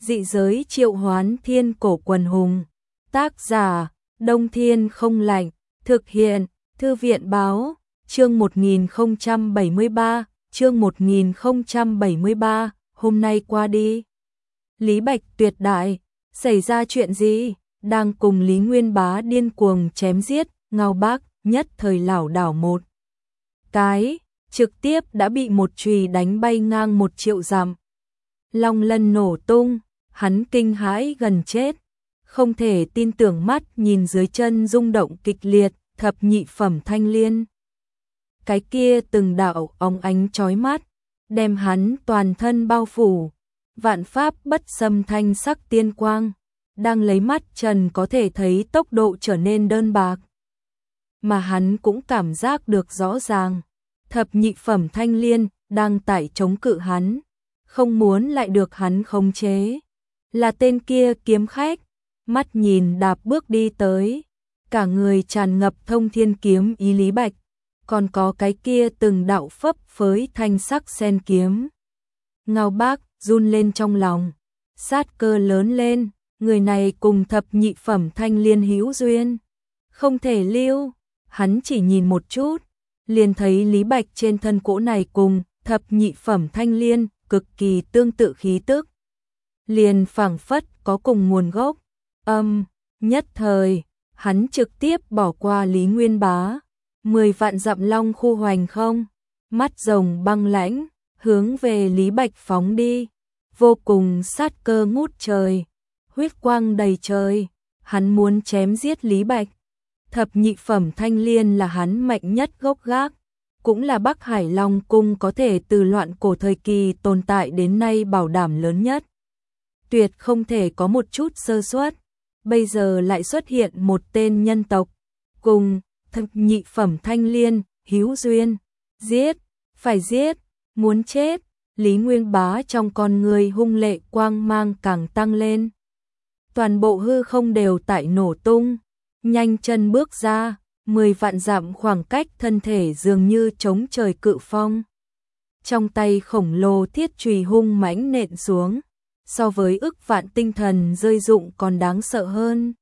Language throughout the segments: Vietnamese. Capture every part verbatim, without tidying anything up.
Dị giới triệu hoán thiên cổ quần hùng. Tác giả, Đông Thiên không lạnh. Thực hiện, Thư viện báo. Chương một nghìn không trăm bảy mươi ba, chương một nghìn không trăm bảy mươi ba, hôm nay qua đi. Lý Bạch tuyệt đại, xảy ra chuyện gì? Đang cùng Lý Nguyên Bá điên cuồng chém giết, Ngao Bác nhất thời lảo đảo một cái, trực tiếp đã bị một chùy đánh bay ngang một triệu dặm. Long lân nổ tung, hắn kinh hãi gần chết, không thể tin tưởng mắt nhìn dưới chân rung động kịch liệt, thập nhị phẩm thanh liên. Cái kia từng đạo óng ánh chói mắt, đem hắn toàn thân bao phủ, vạn pháp bất xâm thanh sắc tiên quang, đang lấy mắt trần có thể thấy tốc độ trở nên đơn bạc. Mà hắn cũng cảm giác được rõ ràng, thập nhị phẩm thanh liên đang tải chống cự hắn, không muốn lại được hắn khống chế. Là tên kia kiếm khách, mắt nhìn đạp bước đi tới, cả người tràn ngập thông thiên kiếm ý Lý Bạch, còn có cái kia từng đạo phấp phới thanh sắc sen kiếm. Ngao Bác run lên trong lòng, sát cơ lớn lên, người này cùng thập nhị phẩm thanh liên hữu duyên, không thể lưu. Hắn chỉ nhìn một chút, liền thấy Lý Bạch trên thân cỗ này cùng thập nhị phẩm thanh liên cực kỳ tương tự khí tức, liền phảng phất có cùng nguồn gốc. Âm, nhất thời, hắn trực tiếp bỏ qua Lý Nguyên Bá, mười vạn dặm long khu hoành không, mắt rồng băng lãnh, hướng về Lý Bạch phóng đi, vô cùng sát cơ ngút trời, huyết quang đầy trời, hắn muốn chém giết Lý Bạch. Thập nhị phẩm thanh liên là hắn mạnh nhất gốc gác, cũng là Bắc Hải Long Cung có thể từ loạn cổ thời kỳ tồn tại đến nay bảo đảm lớn nhất. Tuyệt không thể có một chút sơ suất. Bây giờ lại xuất hiện một tên nhân tộc, cùng thập nhị phẩm thanh liên, hữu duyên. Giết, phải giết, muốn chết. Lý Nguyên Bá trong con người hung lệ quang mang càng tăng lên. Toàn bộ hư không đều tại nổ tung, nhanh chân bước ra, mười vạn dặm khoảng cách thân thể dường như chống trời cự phong. Trong tay khổng lồ thiết chùy hung mãnh nện xuống, so với ức vạn tinh thần rơi rụng còn đáng sợ hơn.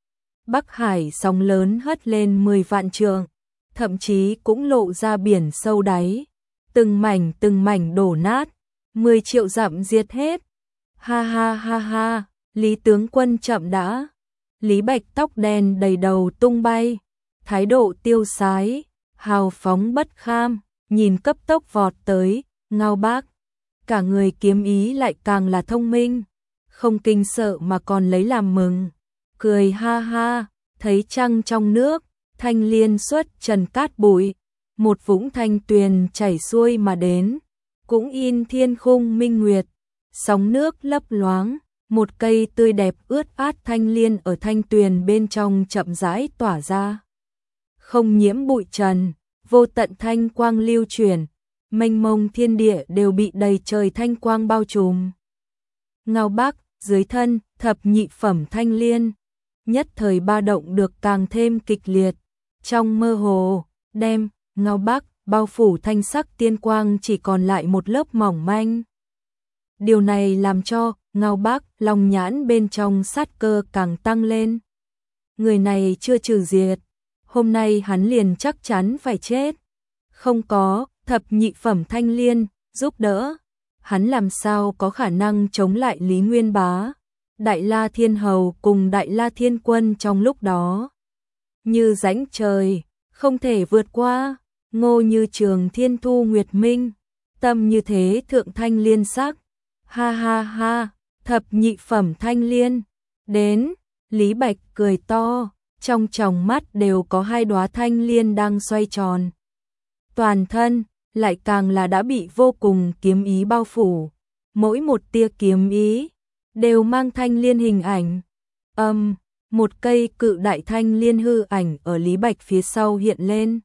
Bắc Hải sóng lớn hất lên mười vạn trượng, thậm chí cũng lộ ra biển sâu đáy, từng mảnh từng mảnh đổ nát, mười triệu dặm diệt hết. Ha ha ha ha, Lý tướng quân chậm đã. Lý Bạch tóc đen đầy đầu tung bay, thái độ tiêu sái, hào phóng bất kham, nhìn cấp tốc vọt tới, Ngao Bác. Cả người kiếm ý lại càng là thông minh, không kinh sợ mà còn lấy làm mừng, cười ha ha, thấy trăng trong nước, thanh liên xuất trần cát bụi, một vũng thanh tuyền chảy xuôi mà đến, cũng in thiên khung minh nguyệt, sóng nước lấp loáng, một cây tươi đẹp ướt át thanh liên ở thanh tuyền bên trong chậm rãi tỏa ra. Không nhiễm bụi trần, vô tận thanh quang lưu chuyển, mênh mông thiên địa đều bị đầy trời thanh quang bao trùm. Ngao Bác dưới thân thập nhị phẩm thanh liên, nhất thời ba động được càng thêm kịch liệt, trong mơ hồ, đem Ngao Bác bao phủ thanh sắc tiên quang chỉ còn lại một lớp mỏng manh. Điều này làm cho Ngao Bác lòng nhãn bên trong sát cơ càng tăng lên. Người này chưa trừ diệt, hôm nay hắn liền chắc chắn phải chết. Không có thập nhị phẩm thanh liên giúp đỡ, hắn làm sao có khả năng chống lại Lý Nguyên Bá, Đại La Thiên Hầu cùng Đại La Thiên Quân trong lúc đó. Như rãnh trời, không thể vượt qua, ngô như trường thiên thu nguyệt minh, tâm như thế thượng thanh liên sắc. Ha ha ha, thập nhị phẩm thanh liên, đến. Lý Bạch cười to, trong tròng mắt đều có hai đóa thanh liên đang xoay tròn. Toàn thân lại càng là đã bị vô cùng kiếm ý bao phủ, mỗi một tia kiếm ý đều mang thanh liên hình ảnh. Âm, một cây cự đại thanh liên hư ảnh ở Lý Bạch phía sau hiện lên.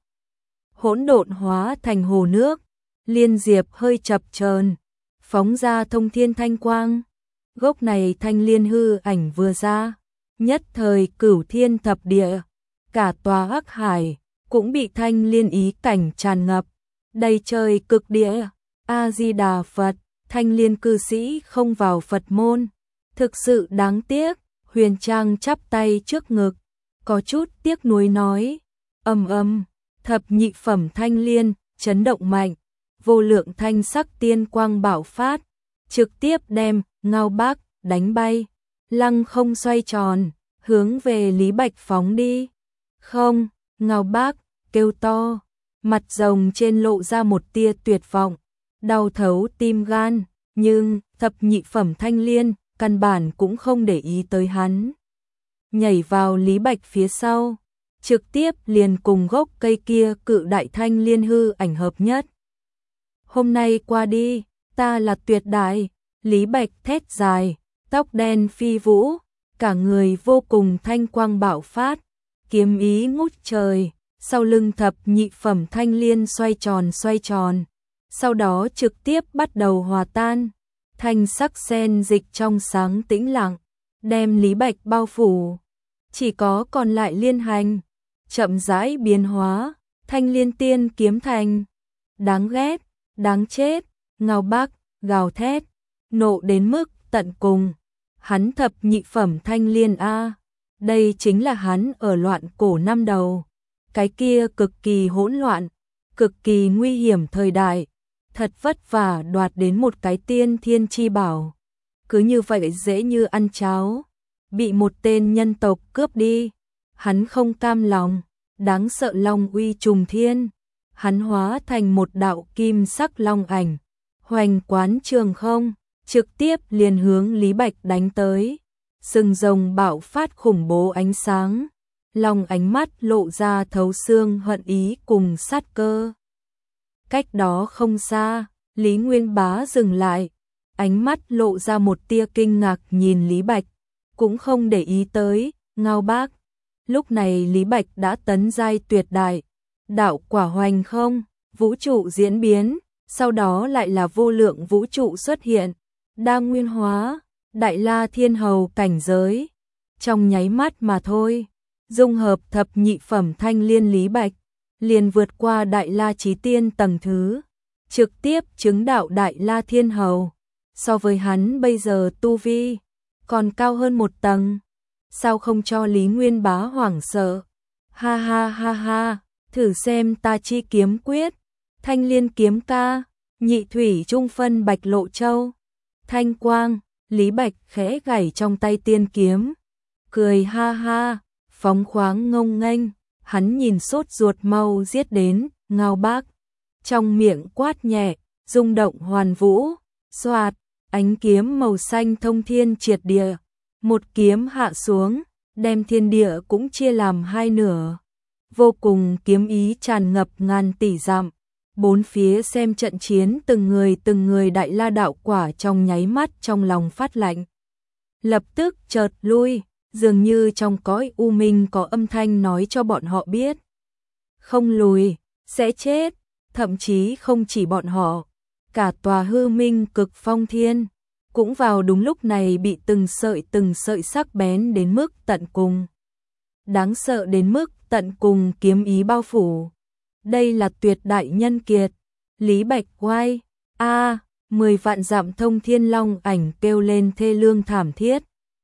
Hỗn độn hóa thành hồ nước, liên diệp hơi chập chờn, phóng ra thông thiên thanh quang. Gốc này thanh liên hư ảnh vừa ra, nhất thời cửu thiên thập địa, cả tòa Hắc Hải cũng bị thanh liên ý cảnh tràn ngập, đầy trời cực địa. A Di Đà Phật, thanh liên cư sĩ không vào Phật môn, Thực sự đáng tiếc, Huyền Trang chắp tay trước ngực, có chút tiếc nuối nói, ầm ầm, thập nhị phẩm thanh liên, chấn động mạnh, vô lượng thanh sắc tiên quang bạo phát, trực tiếp đem Ngao Bác đánh bay, lăng không xoay tròn, hướng về Lý Bạch phóng đi. Không, Ngao Bác kêu to, mặt rồng trên lộ ra một tia tuyệt vọng, đau thấu tim gan, nhưng thập nhị phẩm thanh liên căn bản cũng không để ý tới hắn. Nhảy vào Lý Bạch phía sau, trực tiếp liền cùng gốc cây kia cự đại thanh liên hư ảnh hợp nhất. Hôm nay qua đi, ta là tuyệt đại, Lý Bạch thét dài, tóc đen phi vũ, cả người vô cùng thanh quang bạo phát, kiếm ý ngút trời, sau lưng thập nhị phẩm thanh liên xoay tròn xoay tròn, sau đó trực tiếp bắt đầu hòa tan, thanh sắc sen dịch trong sáng tĩnh lặng, đem Lý Bạch bao phủ, chỉ có còn lại liên hành, chậm rãi biến hóa, thanh liên tiên kiếm thành, đáng ghét, đáng chết, Ngao Bác gào thét, nộ đến mức tận cùng, hắn thập nhị phẩm thanh liên a, đây chính là hắn ở loạn cổ năm đầu, cái kia cực kỳ hỗn loạn, cực kỳ nguy hiểm thời đại, thật vất vả đoạt đến một cái tiên thiên chi bảo, cứ như vậy dễ như ăn cháo, bị một tên nhân tộc cướp đi, hắn không cam lòng, đáng sợ long uy trùng thiên, hắn hóa thành một đạo kim sắc long ảnh, hoành quán trường không, trực tiếp liền hướng Lý Bạch đánh tới, sừng rồng bạo phát khủng bố ánh sáng, long ánh mắt lộ ra thấu xương hận ý cùng sát cơ. Cách đó không xa, Lý Nguyên Bá dừng lại, ánh mắt lộ ra một tia kinh ngạc nhìn Lý Bạch, cũng không để ý tới Ngao Bác. Lúc này Lý Bạch đã tấn giai tuyệt đại, đạo quả hoành không, vũ trụ diễn biến, sau đó lại là vô lượng vũ trụ xuất hiện, đa nguyên hóa, đại la thiên hầu cảnh giới. Trong nháy mắt mà thôi, dung hợp thập nhị phẩm thanh liên Lý Bạch, liền vượt qua đại la chí tiên tầng thứ, trực tiếp chứng đạo đại la thiên hầu, so với hắn bây giờ tu vi, còn cao hơn một tầng. Sao không cho Lý Nguyên Bá hoảng sợ? Ha ha ha ha, thử xem ta chi kiếm quyết, thanh liên kiếm ca, nhị thủy trung phân bạch lộ châu, thanh quang, Lý Bạch khẽ gảy trong tay tiên kiếm, cười ha ha, phóng khoáng ngông nghênh, hắn nhìn sốt ruột mau giết đến, Ngao Bác, trong miệng quát nhẹ, rung động hoàn vũ, xoạt, ánh kiếm màu xanh thông thiên triệt địa, một kiếm hạ xuống, đem thiên địa cũng chia làm hai nửa, vô cùng kiếm ý tràn ngập ngàn tỷ dặm, bốn phía xem trận chiến từng người từng người đại la đạo quả trong nháy mắt trong lòng phát lạnh, lập tức chợt lui, dường như trong cõi u minh có âm thanh nói cho bọn họ biết, không lùi, sẽ chết, thậm chí không chỉ bọn họ, cả tòa hư minh cực phong thiên, cũng vào đúng lúc này bị từng sợi từng sợi sắc bén đến mức tận cùng. Đáng sợ đến mức tận cùng kiếm ý bao phủ. Đây là tuyệt đại nhân kiệt. Lý Bạch oai, a, mười vạn dặm thông thiên long ảnh kêu lên thê lương thảm thiết.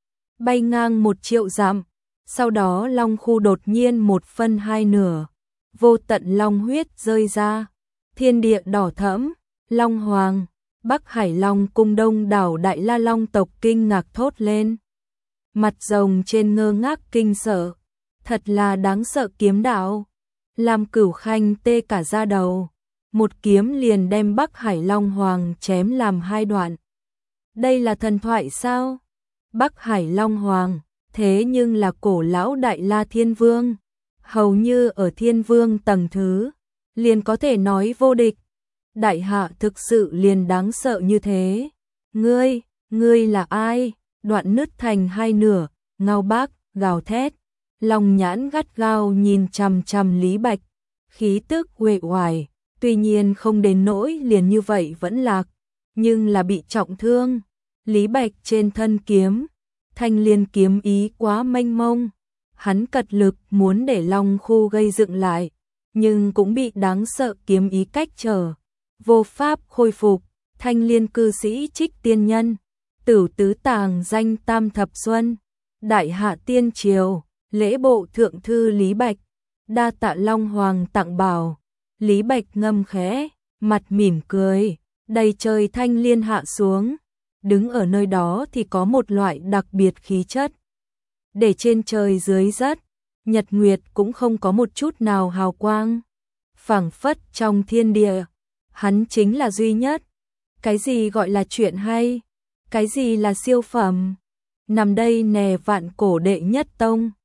Bay ngang một triệu dặm, sau đó long khu đột nhiên một phân hai nửa, vô tận long huyết rơi ra, thiên địa đỏ thẫm, long hoàng. Bắc Hải Long cung đông đảo đại la long tộc kinh ngạc thốt lên. Mặt rồng trên ngơ ngác kinh sợ. Thật là đáng sợ kiếm đạo. Làm Cửu Khanh tê cả da đầu. Một kiếm liền đem Bắc Hải Long Hoàng chém làm hai đoạn. Đây là thần thoại sao? Bắc Hải Long Hoàng, thế nhưng là cổ lão đại la thiên vương. Hầu như ở thiên vương tầng thứ, liền có thể nói vô địch. Đại hạ thực sự liền đáng sợ như thế. Ngươi, ngươi là ai? Đoạn nứt thành hai nửa, Ngao Bác gào thét, lòng nhãn gắt gao nhìn chằm chằm Lý Bạch, khí tức uể oải, tuy nhiên không đến nỗi liền như vậy vẫn lạc, nhưng là bị trọng thương. Lý Bạch trên thân kiếm, thanh liên kiếm ý quá mênh mông, hắn cật lực muốn để long khu gây dựng lại, nhưng cũng bị đáng sợ kiếm ý cách trở. Vô pháp khôi phục, thanh liên cư sĩ Trích Tiên Nhân, Tử tứ tàng danh tam thập xuân, đại hạ tiên triều, lễ bộ thượng thư Lý Bạch, đa tạ Long Hoàng tặng bảo. Lý Bạch ngâm khẽ, mặt mỉm cười, đầy trời thanh liên hạ xuống, đứng ở nơi đó thì có một loại đặc biệt khí chất. Để trên trời dưới đất, nhật nguyệt cũng không có một chút nào hào quang, phảng phất trong thiên địa, hắn chính là duy nhất. Cái gì gọi là chuyện hay? Cái gì là siêu phẩm? Nằm đây nè vạn cổ đệ nhất tông.